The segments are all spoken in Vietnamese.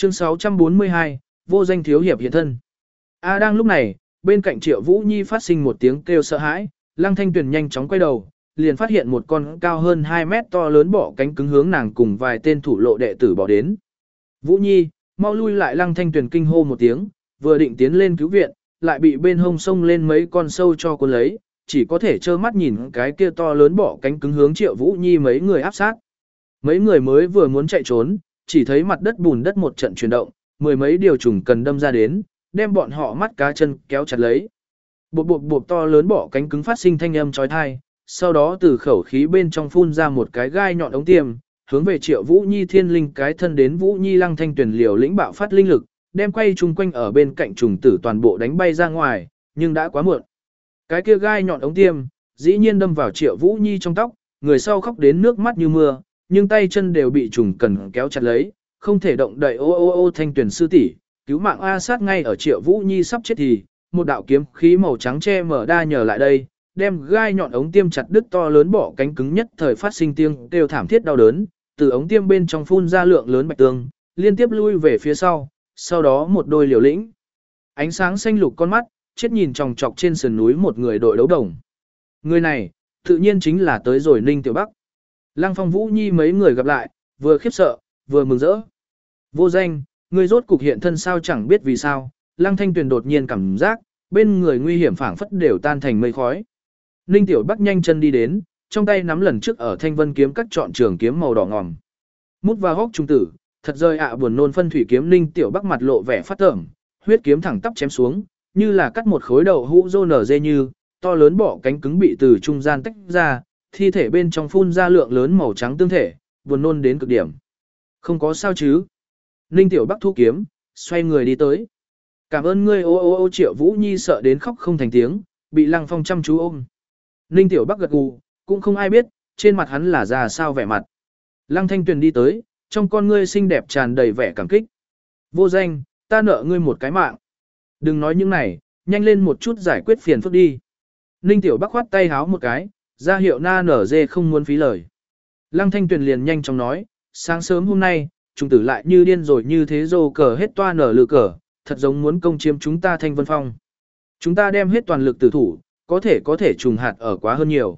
Chương 642, vô danh thiếu hiệp hiện thân. Đang lúc này, bên cạnh Triệu Vũ Nhi phát sinh một tiếng kêu sợ hãi, Lăng Thanh Tuyền nhanh chóng quay đầu, liền phát hiện một con cao hơn 2 mét to lớn bọ cánh cứng hướng nàng cùng vài tên thủ lộ đệ tử bỏ đến. Vũ Nhi, mau lui lại! Lăng Thanh Tuyền kinh hô một tiếng, vừa định tiến lên cứu viện, lại bị bên hông sông lên mấy con sâu cho cuốn lấy, chỉ có thể trơ mắt nhìn cái kia to lớn bọ cánh cứng hướng Triệu Vũ Nhi mấy người áp sát. Mấy người mới vừa muốn chạy trốn, chỉ thấy mặt đất bùn đất một trận chuyển động, mười mấy điều trùng cần đâm ra đến, đem bọn họ mắt cá chân kéo chặt lấy. Bộp bộp bộp, to lớn bọ cánh cứng phát sinh thanh âm chói tai, sau đó từ khẩu khí bên trong phun ra một cái gai nhọn ống tiêm, hướng về Triệu Vũ Nhi thiên linh cái thân đến. Vũ Nhi Lăng Thanh Tuyền liều lĩnh bạo phát linh lực, đem quay chung quanh ở bên cạnh trùng tử toàn bộ đánh bay ra ngoài, nhưng đã quá muộn. Cái kia gai nhọn ống tiêm, dĩ nhiên đâm vào Triệu Vũ Nhi trong tóc, người sau khóc đến nước mắt như mưa, nhưng tay chân đều bị trùng cần kéo chặt lấy, không thể động đậy. Ô Thanh Tuyền sư tỷ, cứu mạng A! Sát ngay ở Triệu Vũ Nhi sắp chết thì, một đạo kiếm khí màu trắng che mở đa nhờ lại đây, đem gai nhọn ống tiêm chặt đứt. To lớn bọ cánh cứng nhất thời phát sinh tiếng kêu thảm thiết đau đớn, từ ống tiêm bên trong phun ra lượng lớn bạch tương, liên tiếp lui về phía sau đó một đôi liều lĩnh ánh sáng xanh lục con mắt chết nhìn chòng chọc trên sườn núi một người đội đấu đồng. Người này tự nhiên chính là tới rồi Ninh Tiểu Bắc. Lăng Phong Vũ Nhi mấy người gặp lại, vừa khiếp sợ vừa mừng rỡ. Vô danh, ngươi rốt cục hiện thân sao? Chẳng biết vì sao, Lăng Thanh Tuyền đột nhiên cảm giác bên người nguy hiểm phảng phất đều tan thành mây khói. Ninh Tiểu Bắc nhanh chân đi đến, trong tay nắm lần trước ở Thanh Vân kiếm cắt chọn trường kiếm màu đỏ ngòm. Mút vào hốc trung tử, thật rơi buồn nôn phân thủy kiếm. Ninh Tiểu Bắc mặt lộ vẻ phát tởm, huyết kiếm thẳng tắp chém xuống, như là cắt một khối đậu hũ rô nở dê như, to lớn bọ cánh cứng bị từ trung gian tách ra, thi thể bên trong phun ra lượng lớn màu trắng tương thể, buồn nôn đến cực điểm. Không có sao chứ? Ninh Tiểu Bắc thu kiếm, xoay người đi tới. Cảm ơn ngươi. Ô Triệu Vũ Nhi sợ đến khóc không thành tiếng, bị Lăng Phong chăm chú ôm. Ninh Tiểu Bắc gật gù, cũng không ai biết trên mặt hắn là ra sao vẻ mặt. Lăng Thanh Tuyền đi tới, trong con ngươi xinh đẹp tràn đầy vẻ cảm kích. Vô danh, ta nợ ngươi một cái mạng. Đừng nói những này, nhanh lên một chút giải quyết phiền phức đi. Ninh Tiểu Bắc khoát tay háo một cái, ra hiệu na nở dê không muốn phí lời. Lăng Thanh Tuyền liền nhanh chóng nói, sáng sớm hôm nay, trùng tử lại như điên rồi như thế rồ cờ hết toa nở lự cờ, thật giống muốn công chiếm chúng ta Thanh Vân Phong. Chúng ta đem hết toàn lực tử thủ, có thể trùng hạt ở quá hơn nhiều.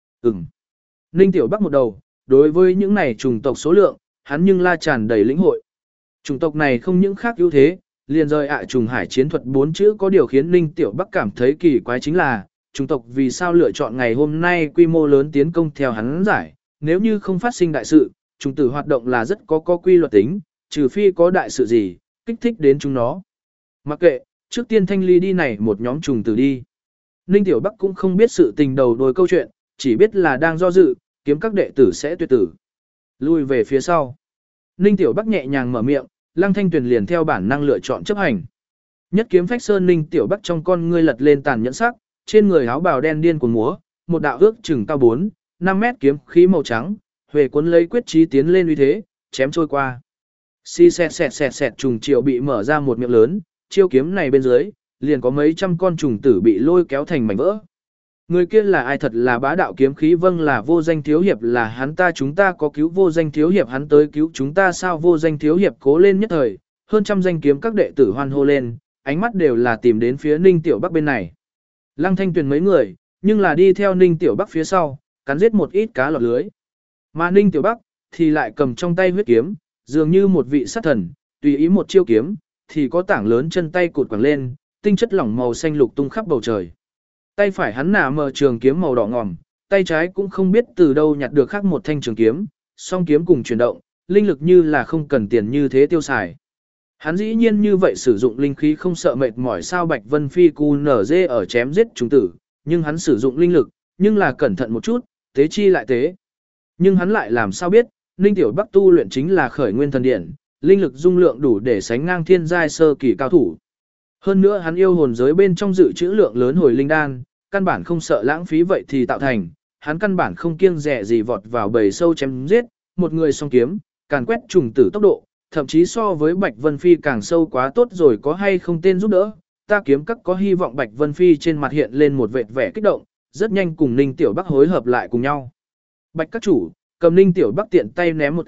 Ninh Tiểu Bắc một đầu, đối với những này trùng tộc số lượng, hắn nhưng la tràn đầy lĩnh hội. Chủng tộc này không những khác ưu thế, liền rời trùng hải chiến thuật 4 chữ. Có điều khiến Ninh Tiểu Bắc cảm thấy kỳ quái chính là, chủng tộc vì sao lựa chọn ngày hôm nay quy mô lớn tiến công theo hắn giải, nếu như không phát sinh đại sự, chủng tử hoạt động là rất có quy luật tính, trừ phi có đại sự gì, kích thích đến chúng nó. Mặc kệ, trước tiên thanh ly đi này một nhóm trùng tử đi. Ninh Tiểu Bắc cũng không biết sự tình đầu đuôi câu chuyện, chỉ biết là đang do dự, kiếm các đệ tử sẽ tuyệt tử. Lui về phía sau. Ninh Tiểu Bắc nhẹ nhàng mở miệng, Lăng Thanh Tuyền liền theo bản năng lựa chọn chấp hành. Nhất kiếm phách sơn. Ninh Tiểu Bắc trong con ngươi lật lên tàn nhẫn sắc, trên người áo bào đen điên cuồng múa, một đạo ước chừng cao 4-5 mét kiếm khí màu trắng, huề cuốn lấy quyết chí tiến lên uy thế, chém trôi qua. Xì xẹt trùng triệu bị mở ra một miệng lớn, chiêu kiếm này bên dưới, liền có mấy trăm con trùng tử bị lôi kéo thành mảnh vỡ. Người kia là ai? Thật là bá đạo kiếm khí. Vâng, là vô danh thiếu hiệp. Là hắn ta. Chúng ta có cứu vô danh thiếu hiệp, hắn tới cứu chúng ta sao? Vô danh thiếu hiệp cố lên. Nhất thời, hơn trăm danh kiếm các đệ tử hoan hô lên, ánh mắt đều là tìm đến phía Ninh Tiểu Bắc bên này. Lăng Thanh Tuyền mấy người, nhưng là đi theo Ninh Tiểu Bắc phía sau, cắn giết một ít cá lọt lưới. Mà Ninh Tiểu Bắc thì lại cầm trong tay huyết kiếm, dường như một vị sát thần, tùy ý một chiêu kiếm, thì có tảng lớn chân tay cụt quẳng lên, tinh chất lỏng màu xanh lục tung khắp bầu trời. Tay phải hắn nả mờ trường kiếm màu đỏ ngòm, tay trái cũng không biết từ đâu nhặt được khác một thanh trường kiếm, song kiếm cùng chuyển động, linh lực như là không cần tiền như thế tiêu xài. Hắn dĩ nhiên như vậy sử dụng linh khí không sợ mệt mỏi sao? Bạch Vân Phi cu nở dê ở chém giết chúng tử, nhưng hắn sử dụng linh lực, nhưng là cẩn thận một chút, tế chi lại tế. Nhưng hắn lại làm sao biết, Ninh Tiểu Bắc tu luyện chính là khởi nguyên thần điện, linh lực dung lượng đủ để sánh ngang thiên giai sơ kỳ cao thủ. Hơn nữa hắn yêu hồn giới bên trong dự trữ lượng lớn hồi linh đan, căn bản không sợ lãng phí vậy thì tạo thành, hắn căn bản không kiêng dè gì vọt vào bầy sâu chém giết, một người song kiếm, càn quét trùng tử tốc độ, thậm chí so với Bạch Vân Phi càng sâu quá tốt rồi. Có hay không tên giúp đỡ, ta kiếm các có hy vọng. Bạch Vân Phi trên mặt hiện lên một vệt vẻ kích động, rất nhanh cùng Ninh Tiểu Bắc hối hợp lại cùng nhau. Bạch các chủ, cầm Ninh Tiểu Bắc tiện tay ném một cái,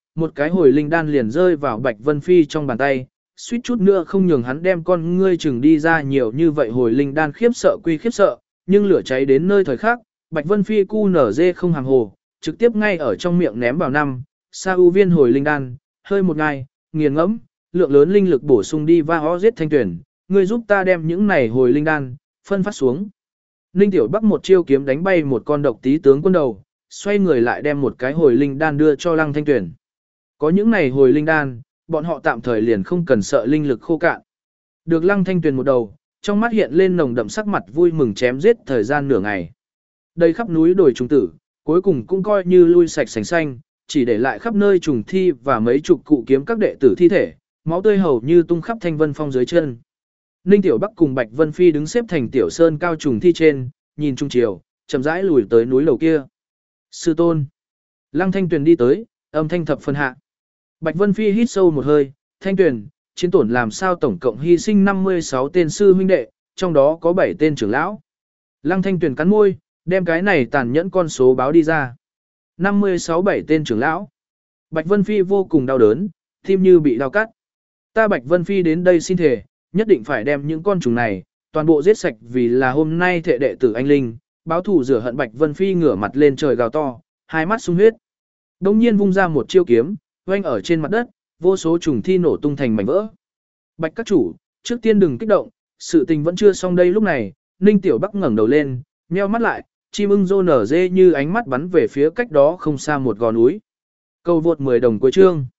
một cái hồi linh đan liền rơi vào Bạch Vân Phi trong bàn tay, suýt chút nữa không nhường hắn đem con ngươi chừng đi ra nhiều như vậy hồi linh đan khiếp sợ quy khiếp sợ, nhưng lửa cháy đến nơi thời khác, Bạch Vân Phi cu nở dê không hàng hồ, trực tiếp ngay ở trong miệng ném vào năm, sa u viên hồi linh đan, hơi một ngày, nghiền ngẫm, lượng lớn linh lực bổ sung đi va ho giết Thanh Tuyển, ngươi giúp ta đem những này hồi linh đan, phân phát xuống. Ninh Tiểu Bắc một chiêu kiếm đánh bay một con độc tí tướng quân đầu, xoay người lại đem một cái hồi linh đan đưa cho Lăng Thanh Tuyển. Có những này hồi linh đan, bọn họ tạm thời liền không cần sợ linh lực khô cạn. Được Lăng Thanh Tuyền một đầu, trong mắt hiện lên nồng đậm sắc mặt vui mừng chém giết thời gian nửa ngày. Đây khắp núi đồi trùng tử, cuối cùng cũng coi như lui sạch sành xanh, chỉ để lại khắp nơi trùng thi và mấy chục cụ kiếm các đệ tử thi thể, máu tươi hầu như tung khắp Thanh Vân Phong dưới chân. Ninh Tiểu Bắc cùng Bạch Vân Phi đứng xếp thành tiểu sơn cao trùng thi trên, nhìn trung chiều, chậm rãi lùi tới núi lầu kia. Sư tôn. Lăng Thanh Tuyền đi tới, âm thanh thập phân hạ. Bạch Vân Phi hít sâu một hơi, Thanh Tuyền, chiến tổn làm sao tổng cộng hy sinh 56 tên sư huynh đệ, trong đó có 7 tên trưởng lão. Lăng Thanh Tuyền cắn môi, đem cái này tàn nhẫn con số báo đi ra. 56-7 tên trưởng lão. Bạch Vân Phi vô cùng đau đớn, tim như bị đau cắt. Ta Bạch Vân Phi đến đây xin thề, nhất định phải đem những con trùng này, toàn bộ giết sạch vì là hôm nay thệ đệ tử anh Linh, báo thù rửa hận. Bạch Vân Phi ngửa mặt lên trời gào to, hai mắt sung huyết. Đông nhiên vung ra một chiêu kiếm, oanh ở trên mặt đất, vô số trùng thi nổ tung thành mảnh vỡ. Bạch các chủ, trước tiên đừng kích động, sự tình vẫn chưa xong đây. Lúc này, Ninh Tiểu Bắc ngẩng đầu lên, nheo mắt lại, chim ưng rô nở dê như ánh mắt bắn về phía cách đó không xa một gò núi. Cầu vượt 10 đồng cuối chương.